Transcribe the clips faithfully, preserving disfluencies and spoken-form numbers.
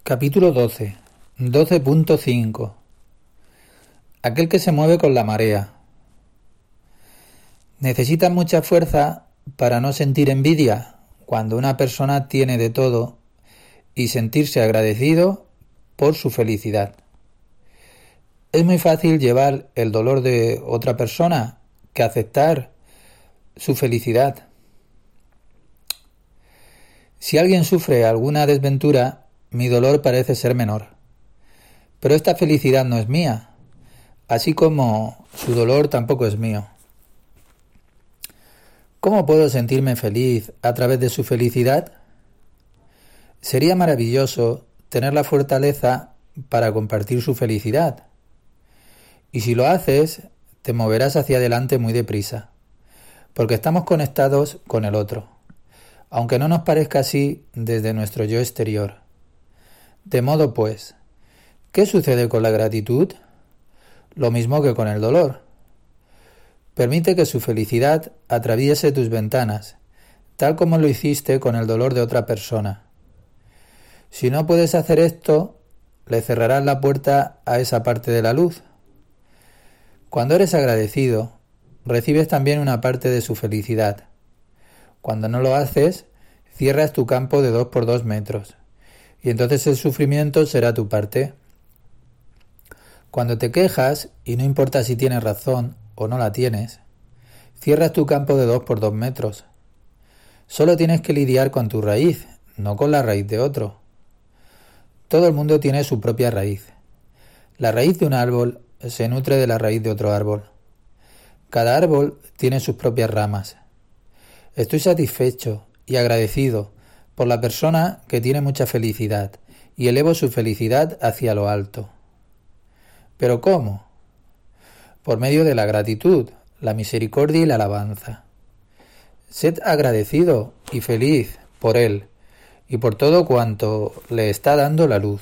Capítulo doce. doce punto cinco. Aquel que se mueve con la marea. Necesitas mucha fuerza para no sentir envidia cuando una persona tiene de todo y sentirse agradecido por su felicidad. Es muy fácil llevar el dolor de otra persona que aceptar su felicidad. Si alguien sufre alguna desventura, mi dolor parece ser menor. Pero esta felicidad no es mía, así como su dolor tampoco es mío. ¿Cómo puedo sentirme feliz a través de su felicidad? Sería maravilloso tener la fortaleza para compartir su felicidad. Y si lo haces, te moverás hacia adelante muy deprisa, porque estamos conectados con el otro, aunque no nos parezca así desde nuestro yo exterior. De modo pues, ¿qué sucede con la gratitud? Lo mismo que con el dolor. Permite que su felicidad atraviese tus ventanas, tal como lo hiciste con el dolor de otra persona. Si no puedes hacer esto, le cerrarás la puerta a esa parte de la luz. Cuando eres agradecido, recibes también una parte de su felicidad. Cuando no lo haces, cierras tu campo de dos por dos metros, y entonces el sufrimiento será tu parte. Cuando te quejas, y no importa si tienes razón o no la tienes, cierras tu campo de dos por dos metros. Solo tienes que lidiar con tu raíz, no con la raíz de otro. Todo el mundo tiene su propia raíz. La raíz de un árbol se nutre de la raíz de otro árbol. Cada árbol tiene sus propias ramas. Estoy satisfecho y agradecido por la persona que tiene mucha felicidad y elevo su felicidad hacia lo alto. ¿Pero cómo? Por medio de la gratitud, la misericordia y la alabanza. Sed agradecido y feliz por él y por todo cuanto le está dando la luz.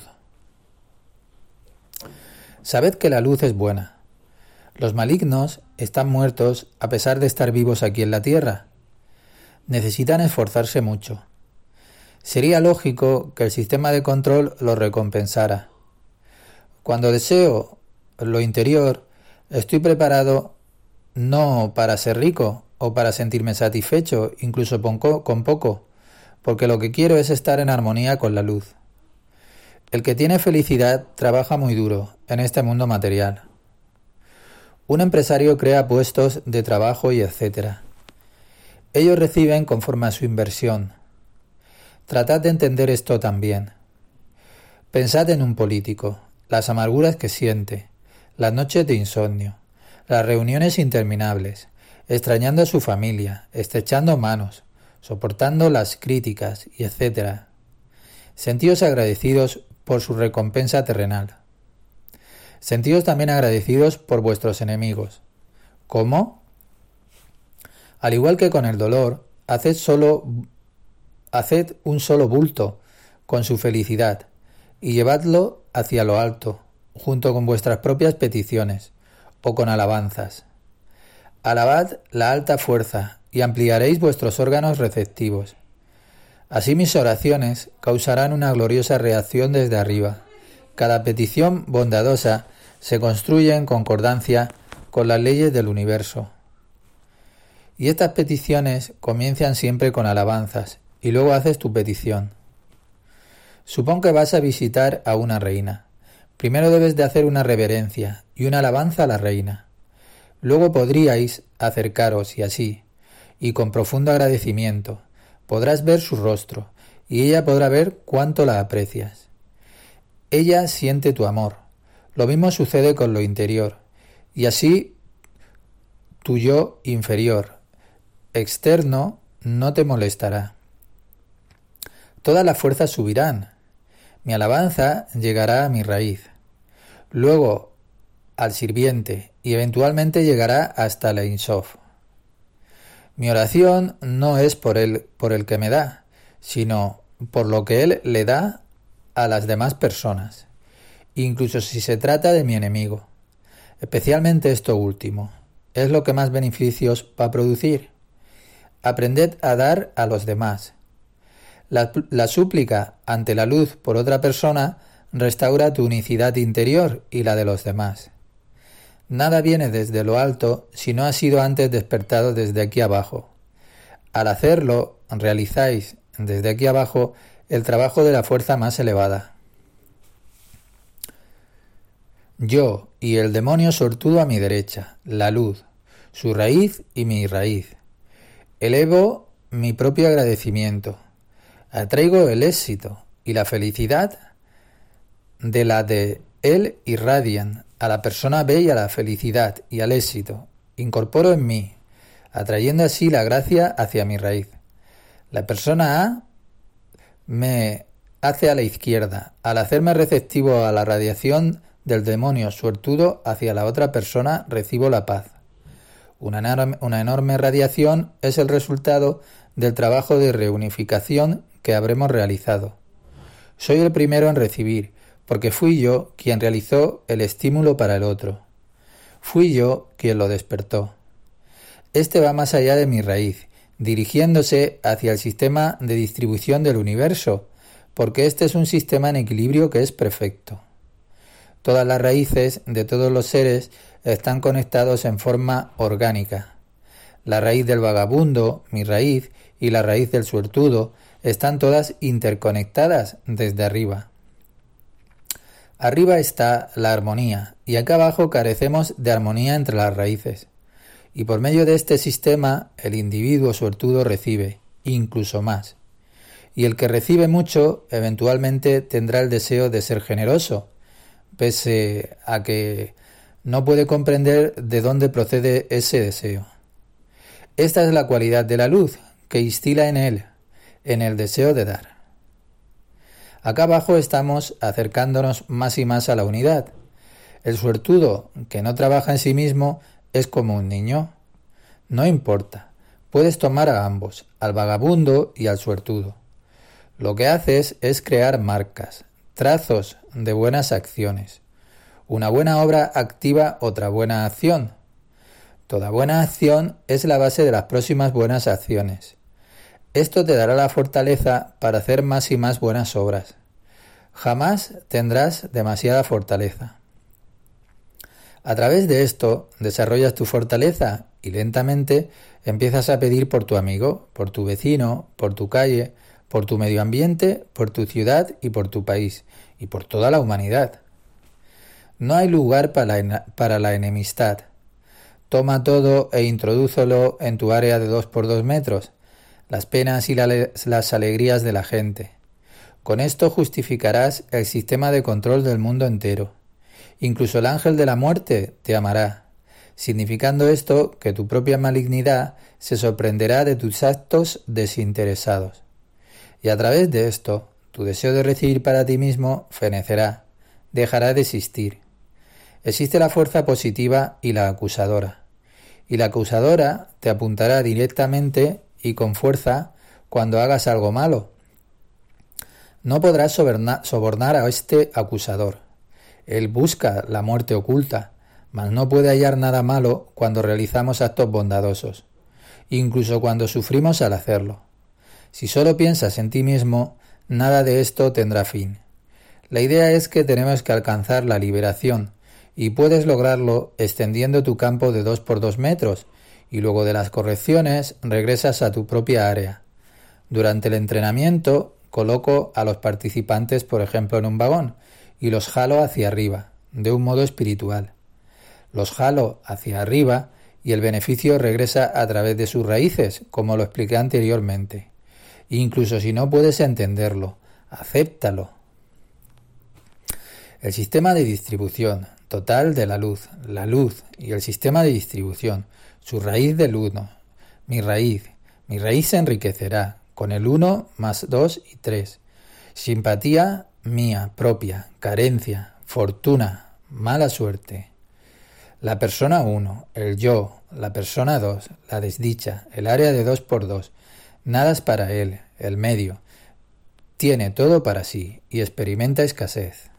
Sabed que la luz es buena. Los malignos están muertos a pesar de estar vivos aquí en la tierra. Necesitan esforzarse mucho. Sería lógico que el sistema de control los recompensara. Cuando deseo lo interior, estoy preparado no para ser rico o para sentirme satisfecho, incluso con poco, porque lo que quiero es estar en armonía con la luz. El que tiene felicidad trabaja muy duro en este mundo material. Un empresario crea puestos de trabajo y etcétera. Ellos reciben conforme a su inversión. Tratad de entender esto también. Pensad en un político, las amarguras que siente, las noches de insomnio, las reuniones interminables, extrañando a su familia, estrechando manos, soportando las críticas y etcétera. Sentíos agradecidos por su recompensa terrenal. Sentíos también agradecidos por vuestros enemigos. ¿Cómo? Al igual que con el dolor, haced, solo, haced un solo bulto con su felicidad y llevadlo hacia lo alto, junto con vuestras propias peticiones o con alabanzas. Alabad la alta fuerza y ampliaréis vuestros órganos receptivos. Así mis oraciones causarán una gloriosa reacción desde arriba. Cada petición bondadosa se construye en concordancia con las leyes del universo. Y estas peticiones comienzan siempre con alabanzas, y luego haces tu petición. Supón que vas a visitar a una reina. Primero debes de hacer una reverencia y una alabanza a la reina. Luego podríais acercaros y así, y con profundo agradecimiento, podrás ver su rostro, y ella podrá ver cuánto la aprecias. Ella siente tu amor. Lo mismo sucede con lo interior, y así tu yo inferior, externo, no te molestará. Todas las fuerzas subirán. Mi alabanza llegará a mi raíz, luego al sirviente y eventualmente llegará hasta la Ein Sof. Mi oración no es por él, por el que me da, sino por lo que él le da a las demás personas, incluso si se trata de mi enemigo. Especialmente esto último, es lo que más beneficios va a producir. Aprended a dar a los demás. La, la súplica ante la luz por otra persona restaura tu unicidad interior y la de los demás. Nada viene desde lo alto si no ha sido antes despertado desde aquí abajo. Al hacerlo, realizáis desde aquí abajo el trabajo de la fuerza más elevada. Yo y el demonio sortudo a mi derecha, la luz, su raíz y mi raíz. Elevo mi propio agradecimiento. Atraigo el éxito y la felicidad de la de él irradian a la persona B y a la felicidad y al éxito. Incorporo en mí, atrayendo así la gracia hacia mi raíz. La persona A me hace a la izquierda. Al hacerme receptivo a la radiación del demonio suertudo hacia la otra persona, recibo la paz. Una enorme, una enorme radiación es el resultado del trabajo de reunificación que habremos realizado. Soy el primero en recibir, porque fui yo quien realizó el estímulo para el otro. Fui yo quien lo despertó. Este va más allá de mi raíz, dirigiéndose hacia el sistema de distribución del universo, porque este es un sistema en equilibrio que es perfecto. Todas las raíces de todos los seres están conectados en forma orgánica. La raíz del vagabundo, mi raíz, y la raíz del suertudo están todas interconectadas desde arriba. Arriba está la armonía, y acá abajo carecemos de armonía entre las raíces. Y por medio de este sistema, el individuo suertudo recibe, incluso más. Y el que recibe mucho, eventualmente tendrá el deseo de ser generoso, pese a que no puede comprender de dónde procede ese deseo. Esta es la cualidad de la luz, que instila en él, en el deseo de dar. Acá abajo estamos acercándonos más y más a la unidad. El suertudo, que no trabaja en sí mismo, es como un niño. No importa, puedes tomar a ambos, al vagabundo y al suertudo. Lo que haces es crear marcas, trazos de buenas acciones. Una buena obra activa otra buena acción. Toda buena acción es la base de las próximas buenas acciones. Esto te dará la fortaleza para hacer más y más buenas obras. Jamás tendrás demasiada fortaleza. A través de esto desarrollas tu fortaleza y lentamente empiezas a pedir por tu amigo, por tu vecino, por tu calle, por tu medio ambiente, por tu ciudad y por tu país, y por toda la humanidad. No hay lugar para la, para la enemistad. Toma todo e introdúcelo en tu área de dos por dos metros, las penas y la, las alegrías de la gente. Con esto justificarás el sistema de control del mundo entero. Incluso el ángel de la muerte te amará, significando esto que tu propia malignidad se sorprenderá de tus actos desinteresados. Y a través de esto, tu deseo de recibir para ti mismo fenecerá, dejará de existir. Existe la fuerza positiva y la acusadora. Y la acusadora te apuntará directamente y con fuerza cuando hagas algo malo. No podrás sobornar a este acusador. Él busca la muerte oculta, mas no puede hallar nada malo cuando realizamos actos bondadosos, incluso cuando sufrimos al hacerlo. Si solo piensas en ti mismo, nada de esto tendrá fin. La idea es que tenemos que alcanzar la liberación, y puedes lograrlo extendiendo tu campo de dos por dos metros, y luego de las correcciones regresas a tu propia área. Durante el entrenamiento, coloco a los participantes, por ejemplo, en un vagón, y los jalo hacia arriba, de un modo espiritual. Los jalo hacia arriba y el beneficio regresa a través de sus raíces, como lo expliqué anteriormente. Incluso si no puedes entenderlo, acéptalo. El sistema de distribución total de la luz, la luz y el sistema de distribución, su raíz del uno, mi raíz, mi raíz se enriquecerá con el uno más dos y tres. Simpatía mía propia, carencia, fortuna, mala suerte. La persona uno, el yo, la persona dos, la desdicha, el área de dos por dos. Nada es para él, el medio. Tiene todo para sí y experimenta escasez.